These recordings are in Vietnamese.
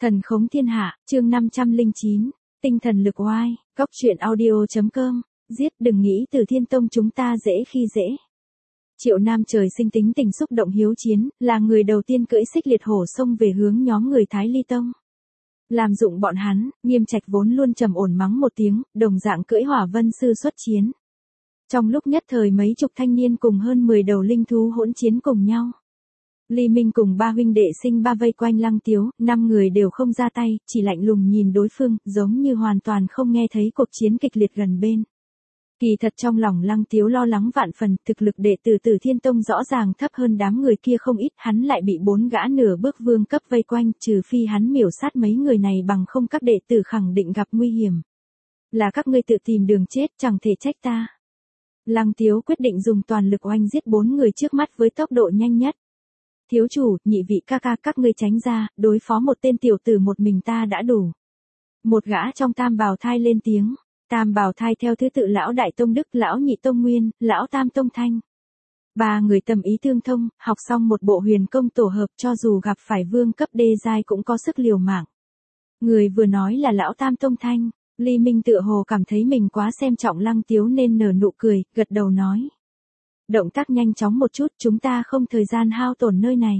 Thần khống thiên hạ, chương 509, tinh thần lực oai, góc truyện audio.com, giết đừng nghĩ Từ Thiên Tông chúng ta dễ khi dễ. Triệu Nam trời sinh tính tình xúc động hiếu chiến, là người đầu tiên cưỡi xích liệt hổ xông về hướng nhóm người Thái Ly Tông. Làm dụng bọn hắn, Nghiêm Trạch vốn luôn trầm ổn mắng một tiếng, đồng dạng cưỡi Hỏa Vân Sư xuất chiến. Trong lúc nhất thời mấy chục thanh niên cùng hơn 10 đầu linh thú hỗn chiến cùng nhau. Ly Minh cùng ba huynh đệ sinh ba vây quanh Lăng Tiếu, 5 người đều không ra tay, chỉ lạnh lùng nhìn đối phương, giống như hoàn toàn không nghe thấy cuộc chiến kịch liệt gần bên. Kỳ thật trong lòng Lăng Tiếu lo lắng vạn phần, thực lực đệ tử Tử Thiên Tông rõ ràng thấp hơn đám người kia không ít, hắn lại bị 4 gã nửa bước vương cấp vây quanh, trừ phi hắn miểu sát mấy người này bằng không các đệ tử khẳng định gặp nguy hiểm. Là các ngươi tự tìm đường chết, chẳng thể trách ta. Lăng Tiếu quyết định dùng toàn lực oanh giết 4 người trước mắt với tốc độ nhanh nhất. Thiếu chủ, nhị vị ca ca các ngươi tránh ra, đối phó một tên tiểu tử một mình ta đã đủ. Một gã trong Tam Bào Thai lên tiếng. Tam Bào Thai theo thứ tự lão Đại Tông Đức, lão Nhị Tông Nguyên, lão Tam Tông Thanh. 3 người tâm ý tương thông, học xong một bộ huyền công tổ hợp cho dù gặp phải vương cấp đê giai cũng có sức liều mạng. Người vừa nói là lão Tam Tông Thanh, Ly Minh tựa hồ cảm thấy mình quá xem trọng Lăng Tiếu nên nở nụ cười, gật đầu nói. Động tác nhanh chóng một chút, chúng ta không thời gian hao tổn nơi này.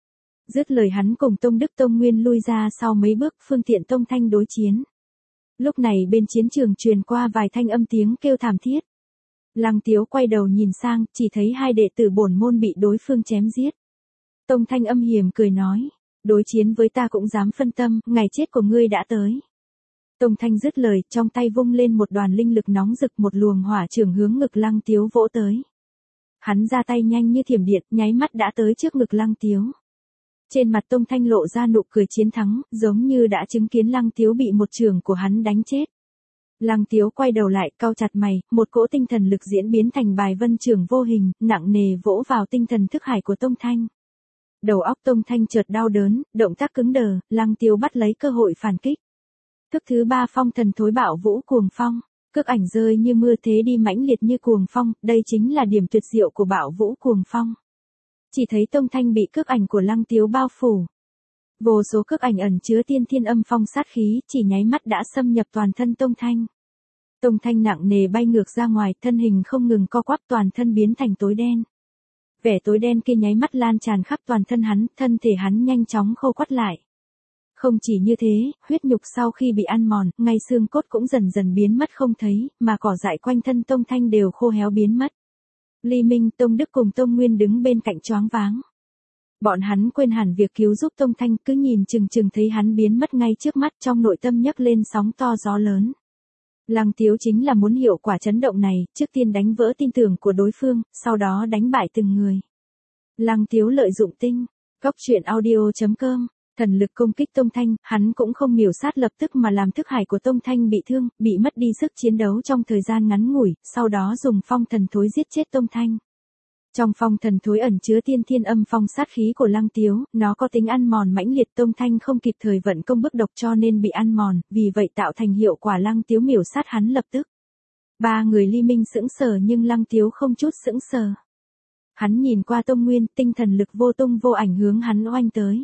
Dứt lời hắn cùng Tông Đức Tông Nguyên lui ra sau mấy bước, phương tiện Tông Thanh đối chiến. Lúc này bên chiến trường truyền qua vài thanh âm tiếng kêu thảm thiết. Lăng Tiếu quay đầu nhìn sang, chỉ thấy 2 đệ tử bổn môn bị đối phương chém giết. Tông Thanh âm hiểm cười nói, đối chiến với ta cũng dám phân tâm, ngày chết của ngươi đã tới. Tông Thanh dứt lời, trong tay vung lên một đoàn linh lực nóng rực, một luồng hỏa trường hướng ngực Lăng Tiếu vỗ tới. Hắn ra tay nhanh như thiểm điện, nháy mắt đã tới trước ngực Lăng Tiếu. Trên mặt Tông Thanh lộ ra nụ cười chiến thắng, giống như đã chứng kiến Lăng Tiếu bị một trường của hắn đánh chết. Lăng Tiếu quay đầu lại, cau chặt mày, một cỗ tinh thần lực diễn biến thành bài vân trường vô hình, nặng nề vỗ vào tinh thần thức hải của Tông Thanh. Đầu óc Tông Thanh chợt đau đớn, động tác cứng đờ, Lăng Tiếu bắt lấy cơ hội phản kích. Thức thứ 3 phong thần thối bạo vũ cuồng phong. Cước ảnh rơi như mưa thế đi mãnh liệt như cuồng phong, đây chính là điểm tuyệt diệu của bạo vũ cuồng phong. Chỉ thấy Tông Thanh bị cước ảnh của Lăng Tiếu bao phủ. Vô số cước ảnh ẩn chứa tiên thiên âm phong sát khí, chỉ nháy mắt đã xâm nhập toàn thân Tông Thanh. Tông Thanh nặng nề bay ngược ra ngoài, thân hình không ngừng co quắp, toàn thân biến thành tối đen. Vẻ tối đen kia nháy mắt lan tràn khắp toàn thân hắn, thân thể hắn nhanh chóng khô quắt lại. Không chỉ như thế, huyết nhục sau khi bị ăn mòn, ngay xương cốt cũng dần dần biến mất không thấy, mà cỏ dại quanh thân Tông Thanh đều khô héo biến mất. Ly Minh, Tông Đức cùng Tông Nguyên đứng bên cạnh choáng váng. Bọn hắn quên hẳn việc cứu giúp Tông Thanh, cứ nhìn chừng chừng thấy hắn biến mất ngay trước mắt, trong nội tâm nhấc lên sóng to gió lớn. Lăng Tiếu chính là muốn hiệu quả chấn động này, trước tiên đánh vỡ tin tưởng của đối phương, sau đó đánh bại từng người. Lăng Tiếu lợi dụng tinh, góc truyện audio.com. Thần lực công kích Tông Thanh, hắn cũng không miểu sát lập tức mà làm thức hải của Tông Thanh bị thương, bị mất đi sức chiến đấu trong thời gian ngắn ngủi, sau đó dùng phong thần thối giết chết Tông Thanh. Trong phong thần thối ẩn chứa tiên thiên âm phong sát khí của Lăng Tiếu, nó có tính ăn mòn mãnh liệt, Tông Thanh không kịp thời vận công bức độc cho nên bị ăn mòn, vì vậy tạo thành hiệu quả Lăng Tiếu miểu sát hắn lập tức. 3 người Ly Minh sững sờ nhưng Lăng Tiếu không chút sững sờ. Hắn nhìn qua Tông Nguyên, tinh thần lực vô tung vô ảnh hướng hắn oanh tới.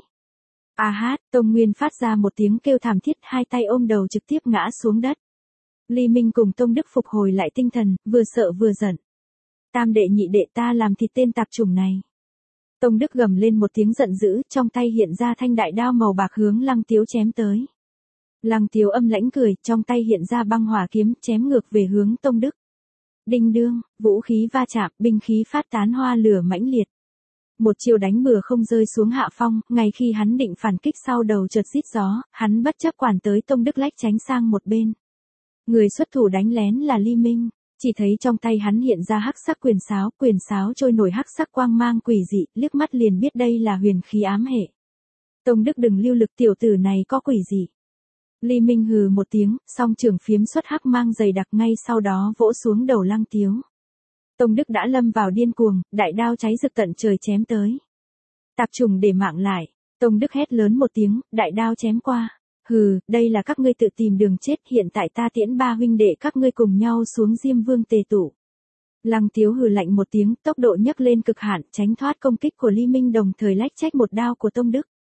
A hát, Tông Nguyên phát ra một tiếng kêu thảm thiết, 2 tay ôm đầu trực tiếp ngã xuống đất. Ly Minh cùng Tông Đức phục hồi lại tinh thần, vừa sợ vừa giận. Tam đệ nhị đệ ta làm thịt tên tạp chủng này. Tông Đức gầm lên một tiếng giận dữ, trong tay hiện ra thanh đại đao màu bạc hướng Lăng Tiếu chém tới. Lăng Tiếu âm lãnh cười, trong tay hiện ra băng hỏa kiếm, chém ngược về hướng Tông Đức. Đinh đương, vũ khí va chạm, binh khí phát tán hoa lửa mãnh liệt. Một chiều đánh bừa không rơi xuống hạ phong, ngay khi hắn định phản kích sau đầu chợt rít gió, hắn bất chấp quản tới Tông Đức lách tránh sang một bên. Người xuất thủ đánh lén là Ly Minh, chỉ thấy trong tay hắn hiện ra hắc sắc quyền sáo trôi nổi hắc sắc quang mang quỷ dị, liếc mắt liền biết đây là huyền khí ám hệ. Tông Đức đừng lưu lực, tiểu tử này có quỷ gì. Ly Minh hừ một tiếng, song trường phiếm xuất hắc mang dày đặc, ngay sau đó vỗ xuống đầu Lăng Tiếu. Tông Đức đã lâm vào điên cuồng, đại đao cháy rực tận trời chém tới. Tạp trùng để mạng lại, Tông Đức hét lớn một tiếng, đại đao chém qua. Hừ, đây là các ngươi tự tìm đường chết, hiện tại ta tiễn 3 huynh đệ các ngươi cùng nhau xuống Diêm Vương tề tụ. Lăng Tiếu hừ lạnh một tiếng, tốc độ nhấc lên cực hạn, tránh thoát công kích của Ly Minh, đồng thời lách trách một đao của Tông Đức.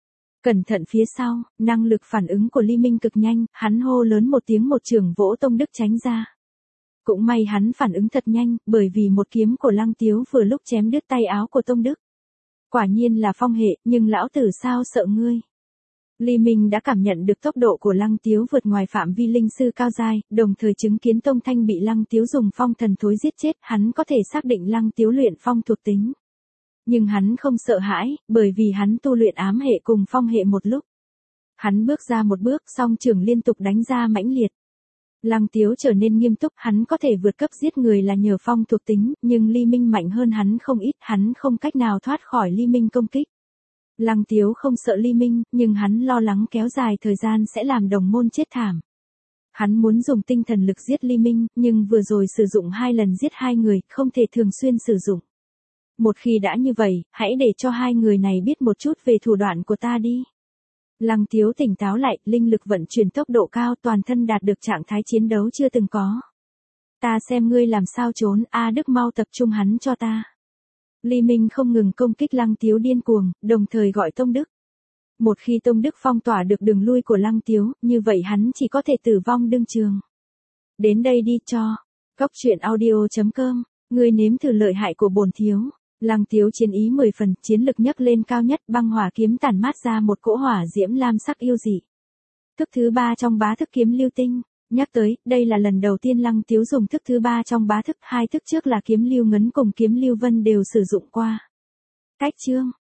Cẩn thận phía sau, năng lực phản ứng của Ly Minh cực nhanh, hắn hô lớn một tiếng một chưởng vỗ Tông Đức tránh ra. Cũng may hắn phản ứng thật nhanh, bởi vì một kiếm của Lăng Tiếu vừa lúc chém đứt tay áo của Tông Đức. Quả nhiên là phong hệ, nhưng lão tử sao sợ ngươi. Ly Minh đã cảm nhận được tốc độ của Lăng Tiếu vượt ngoài phạm vi linh sư cao giai, đồng thời chứng kiến Tông Thanh bị Lăng Tiếu dùng phong thần thối giết chết, hắn có thể xác định Lăng Tiếu luyện phong thuộc tính. Nhưng hắn không sợ hãi, bởi vì hắn tu luyện ám hệ cùng phong hệ một lúc. Hắn bước ra một bước, song trường liên tục đánh ra mãnh liệt. Lăng Tiếu trở nên nghiêm túc, hắn có thể vượt cấp giết người là nhờ phong thuộc tính, nhưng Ly Minh mạnh hơn hắn không ít, hắn không cách nào thoát khỏi Ly Minh công kích. Lăng Tiếu không sợ Ly Minh, nhưng hắn lo lắng kéo dài thời gian sẽ làm đồng môn chết thảm. Hắn muốn dùng tinh thần lực giết Ly Minh, nhưng vừa rồi sử dụng 2 lần giết 2 người, không thể thường xuyên sử dụng. Một khi đã như vậy, hãy để cho 2 người này biết một chút về thủ đoạn của ta đi. Lăng Tiếu tỉnh táo lại, linh lực vận chuyển tốc độ cao, toàn thân đạt được trạng thái chiến đấu chưa từng có. Ta xem ngươi làm sao trốn, A Đức mau tập trung hắn cho ta. Ly Minh không ngừng công kích Lăng Tiếu điên cuồng, đồng thời gọi Tông Đức. Một khi Tông Đức phong tỏa được đường lui của Lăng Tiếu, như vậy hắn chỉ có thể tử vong đương trường. Đến đây đi cho. Cốc truyện audio.com, ngươi nếm thử lợi hại của bổn thiếu. Lăng Tiếu chiến ý 10 phần, chiến lực nhấc lên cao nhất, băng hỏa kiếm tản mát ra một cỗ hỏa diễm lam sắc yêu dị. Thức thứ 3 trong bá thức kiếm lưu tinh. Nhắc tới, đây là lần đầu tiên Lăng Tiếu dùng thức thứ 3 trong bá thức, 2 thức trước là kiếm lưu ngấn cùng kiếm lưu vân đều sử dụng qua. Cách chương